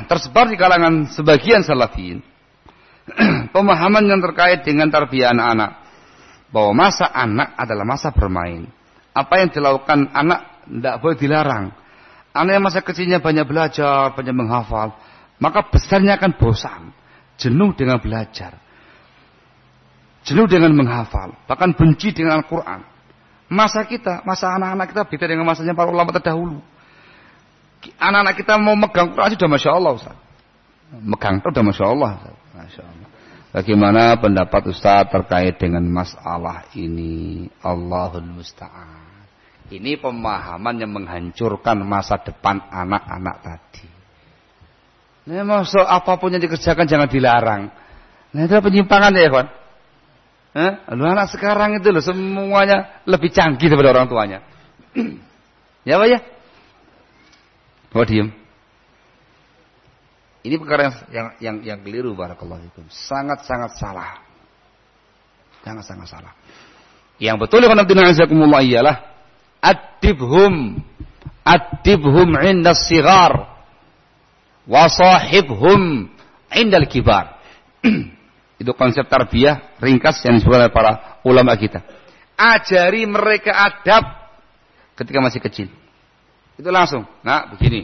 tersebar di kalangan sebagian salafin pemahaman yang terkait dengan tarbiyah anak-anak, bahwa masa anak adalah masa bermain. Apa yang dilakukan anak tidak boleh dilarang. Anak yang masa kecilnya banyak belajar, banyak menghafal, maka besarnya akan bosan, jenuh dengan belajar, jenuh dengan menghafal, bahkan benci dengan Al-Quran. Masa kita, masa anak-anak kita beda dengan masanya para ulama terdahulu. Anak-anak kita mau megang Quran sudah Masya Allah, Ustaz. Megang itu sudah Masya Allah, Ustaz. Masya Allah. Bagaimana pendapat Ustaz terkait dengan masalah ini? Allahul Musta'an. Ini pemahaman yang menghancurkan masa depan anak-anak tadi. Nah, maksud apapun yang dikerjakan jangan dilarang. Nah, itu penyimpangan ya, kawan. Lu anak sekarang itu loh semuanya lebih canggih daripada orang tuanya. Ya Pak ya? Oh diem. Ini perkara yang keliru barakallahu fikum. Sangat-sangat salah. Sangat-sangat salah. Yang betul ya qanabtina azakumullah iyalah adibhum 'inda sighar wa sahibhum 'inda al-kibar. Itu konsep tarbiyah ringkas yang disebut oleh para ulama kita. Ajari mereka adab ketika masih kecil. Itu langsung, nah begini.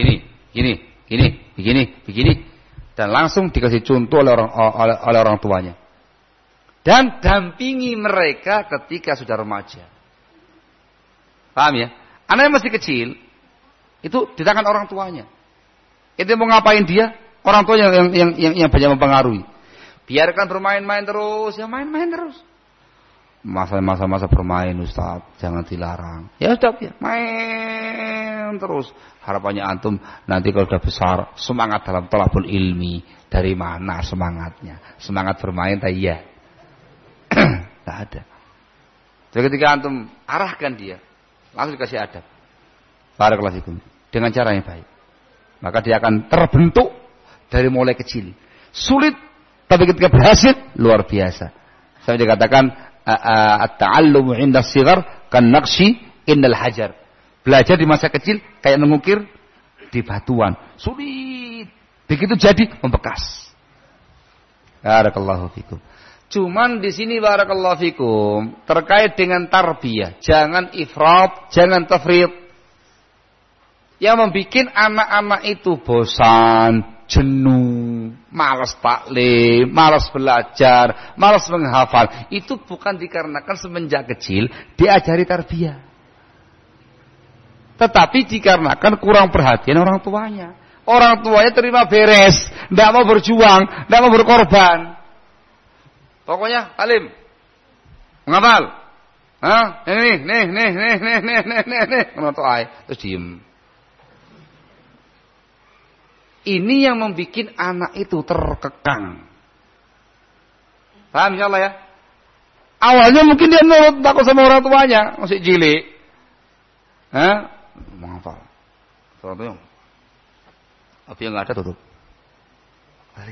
Dan langsung dikasih contoh oleh orang tuanya. Dan dampingi mereka ketika sudah remaja. Paham ya? Anak yang masih kecil, itu di tangan orang tuanya. Itu mau ngapain dia? Orang tua yang banyak mempengaruhi. Biarkan bermain-main terus, ya main-main terus. Masa-masa bermain Ustaz, jangan dilarang. Ya sudah, ya main terus. Harapannya antum nanti kalau sudah besar semangat dalam thalabul ilmi. Dari mana semangatnya? Semangat bermain tak iya. Tak ada. Jadi ketika antum arahkan dia, langsung dikasih adab. Barakallahu fikum. Dengan cara yang baik. Maka dia akan terbentuk dari mulai kecil. Sulit, tapi ketika berhasil luar biasa. Saya dikatakan at-ta'allumu 'inda as-sighar kan naqshi indal hajar. Belajar di masa kecil kayak mengukir di batuan. Sulit. Begitu jadi membekas. Barakallahu fikum. Cuman di sini barakallahu fikum terkait dengan tarbiyah, jangan ifrat, jangan tafrid. Yang membuat anak-anak itu bosan, jenuh, malas taklim, malas belajar, malas menghafal. Itu bukan dikarenakan semenjak kecil diajari tarbiyah. Tetapi dikarenakan kurang perhatian orang tuanya. Orang tuanya terima beres, tidak mau berjuang, tidak mau berkorban. Pokoknya alim, menghafal. Nih. Terus diem. Ini yang membuat anak itu terkekang. Paham insyaallah ya? Awalnya mungkin dia nurut takut sama orang tuanya, masih cilik. Menghafal. Orang tuanya. Apa yang enggak ada tutup. Lari.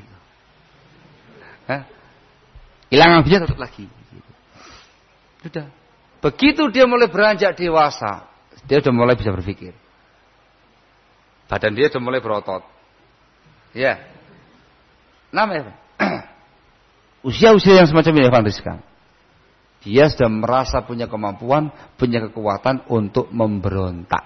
Hilang apinya tutup lagi. Sudah. Begitu dia mulai beranjak dewasa, dia sudah mulai bisa berpikir. Badan dia sudah mulai berotot. Ya. Namanya usia-usia yang semacam ini Van Rizkan. Dia sudah merasa punya kemampuan, punya kekuatan untuk memberontak.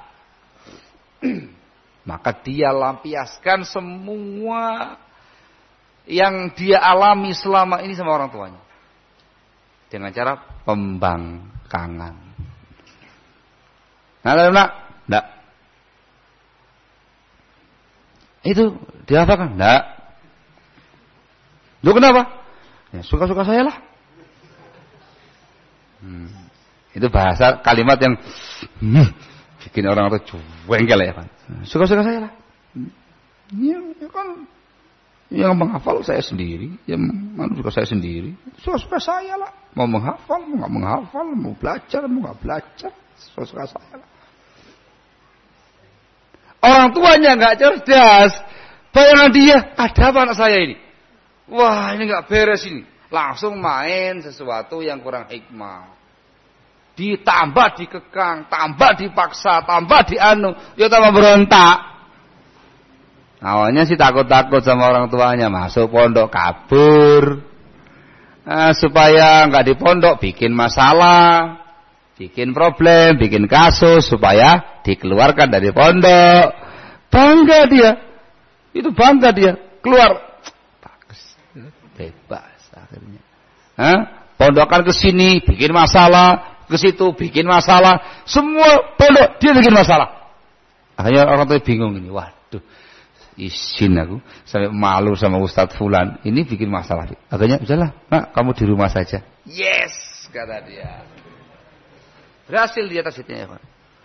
Maka dia lampiaskan semua yang dia alami selama ini sama orang tuanya. Dengan cara pembangkangan. Nah, enggak. Itu diapakan? Enggak. Lu kenapa? Ya, suka-suka saya lah. Itu bahasa kalimat yang bikin orang itu jengkel ya, Pak. Suka-suka saya lah. Ya kan yang menghafal saya sendiri, yang juga saya sendiri. Suka-suka saya lah. Mau menghafal, mau enggak menghafal, mau belajar, mau enggak belajar, suka-suka saya lah. Orang tuanya enggak cerdas. Bayangan dia, ada apa anak saya ini? Wah, ini enggak beres ini. Langsung main sesuatu yang kurang hikmah. Ditambah dikekang, tambah dipaksa, tambah dianu, ya tambah berontak. Awalnya sih takut-takut sama orang tuanya, masuk pondok kabur. Supaya nggak di pondok bikin masalah, bikin problem, bikin kasus supaya dikeluarkan dari pondok. Bangga dia. Itu bangga dia. Keluar. Bagus. Bebas akhirnya. Pondokan ke sini bikin masalah, ke situ bikin masalah, semua pondok dia bikin masalah. Akhirnya orang tua bingung ini, waduh, izin aku sampai malu sama Ustadz Fulan, ini bikin masalah. Akhirnya udahlah, nak kamu di rumah saja. Yes, kata dia. Berhasil dia tasitnya, ya Pak.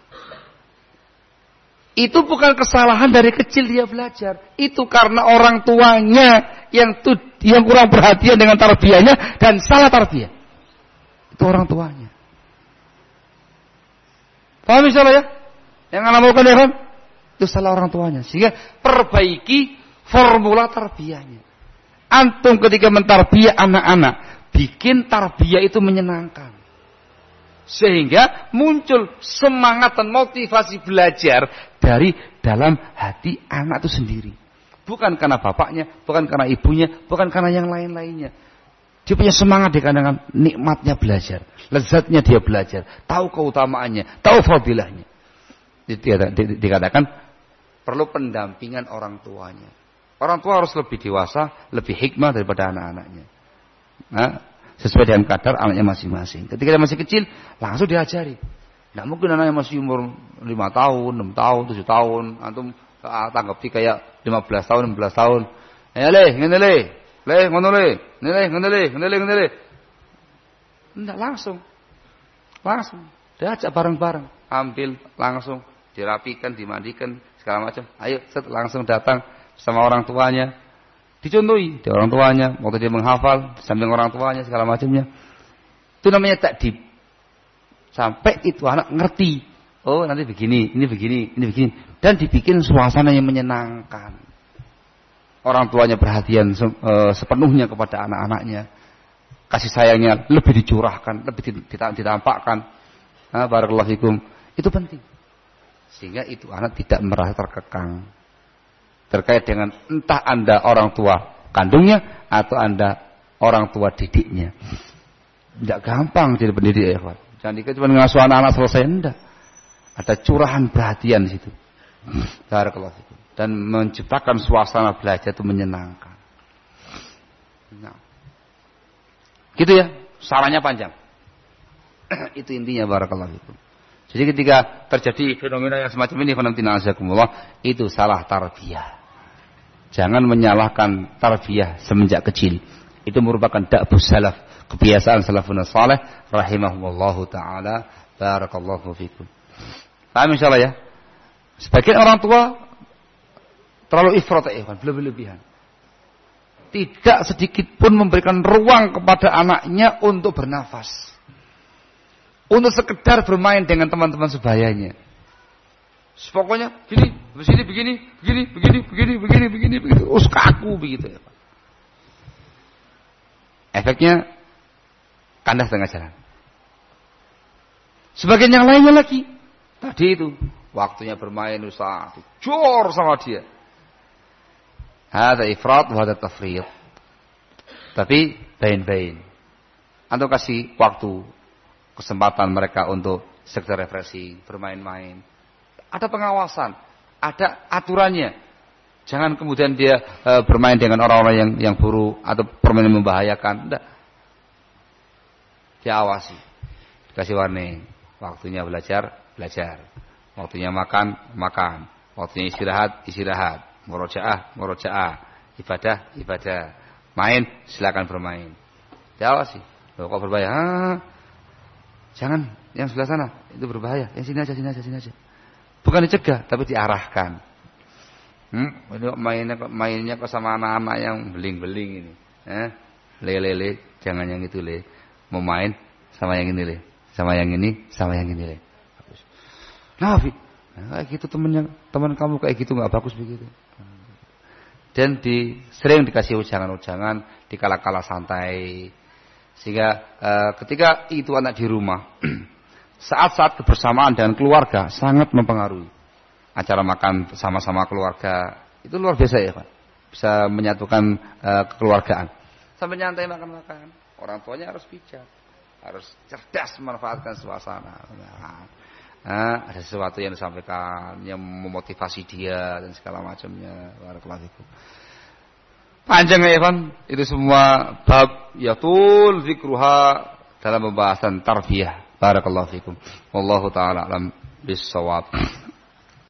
Itu bukan kesalahan dari kecil dia belajar. Itu karena orang tuanya yang kurang perhatian dengan tarbiyahnya dan salah tarbiyah. Itu orang tuanya. Paham insyaallah ya? Yang anak melakukan ya kan? Itu salah orang tuanya. Sehingga perbaiki formula tarbiyahnya. Antum ketika mentarbiyah anak-anak, bikin tarbiyah itu menyenangkan. Sehingga muncul semangat dan motivasi belajar dari dalam hati anak itu sendiri. Bukan karena bapaknya, bukan karena ibunya, bukan karena yang lain-lainnya. Dia punya semangat dikarenakan nikmatnya belajar. Lezatnya dia belajar. Tahu keutamaannya, tahu fadilahnya. Dikatakan perlu pendampingan orang tuanya. Orang tua harus lebih dewasa, lebih hikmah daripada anak-anaknya. Sesuai dengan kadar anaknya masing-masing. Ketika dia masih kecil, langsung diajari. Tidak mungkin anaknya masih umur 5 tahun, 6 tahun, 7 tahun. Antum tanggapi kayak 15 tahun, 16 tahun. Ngene le, ngono le. Tidak langsung. Diajak bareng-bareng. Ambil langsung. Dirapikan, dimandikan, segala macam. Ayo, langsung datang sama orang tuanya. Dicontohi di orang tuanya, waktu dia menghafal, samping orang tuanya, segala macamnya. Itu namanya takdib. Sampai itu anak ngerti. Oh, nanti begini, ini begini, ini begini. Dan dibikin suasana yang menyenangkan. Orang tuanya perhatian sepenuhnya kepada anak-anaknya. Kasih sayangnya lebih dicurahkan, lebih ditampakkan. Barakallahu fikum. Itu penting. Sehingga itu anak tidak merasa terkekang. Terkait dengan entah Anda orang tua kandungnya atau Anda orang tua didiknya. Tidak gampang jadi pendidik ya, Pak. Jangan dikira cuma ngasuh anak-anak selesai, enggak. Ada curahan perhatian di situ. Barakallahu fikum. Dan menciptakan suasana belajar itu menyenangkan. Nah. Gitu ya, sarannya panjang. Itu intinya barakallahu fikum. Jadi ketika terjadi fenomena yang semacam ini, itu salah tarbiyah. Jangan menyalahkan tarbiyah semenjak kecil. Itu merupakan da'bus salaf, kebiasaan salafun salih rahimahumullahu taala. Barakallahu fikum. Paham insyaallah ya? Sebagian orang tua terlalu ifrat berlebihan. Tidak sedikit pun memberikan ruang kepada anaknya untuk bernafas. Untuk sekedar bermain dengan teman-teman sebayanya. Pokoknya begini. Us kaku begitu ya. Efeknya kandas tengah jalan. Sebagian yang lainnya lagi, tadi itu waktunya bermain usaha, jor sama dia. Hada ifrat wa hada tafriq. Tapi bain-bain. Antum kasih waktu, kesempatan mereka untuk sekedar refreshing, bermain-main. Ada pengawasan, ada aturannya. Jangan kemudian dia bermain dengan orang-orang yang buruk atau permainan membahayakan. Tidak. Diawasi. Dikasih warning. Waktunya belajar. Waktunya makan. Waktunya istirahat. Murojaah. Ibadah. Main, silakan bermain. Diawasi. Loh, kok berbahaya? Jangan, yang sebelah sana itu berbahaya. Yang sini aja. Bukan dicegah, tapi diarahkan. Ini mainnya kok sama anak-anak yang beling-beling ini. Le, jangan yang itu le. Mau main sama yang ini le. Sama yang ini le. Bagus. Nah, kayak gitu teman kamu kayak gitu nggak bagus begitu. Dan sering dikasih ujangan-ujangan, dikala-kala santai. Sehingga ketika itu anak di rumah, saat-saat kebersamaan dengan keluarga sangat mempengaruhi. Acara makan sama-sama keluarga, Itu luar biasa ya Pak. Bisa menyatukan kekeluargaan. Sampai nyantai makan-makan. Orang tuanya harus bijak. Harus cerdas memanfaatkan suasana. Ada sesuatu yang disampaikan, yang memotivasi dia dan segala macamnya. Barakallahu fikum. Panjang ya Ikhwan, itu semua bab yatul zikruha dalam pembahasan tarbiyah. Barakallahu fikum. Wallahu taala alam bis-shawab.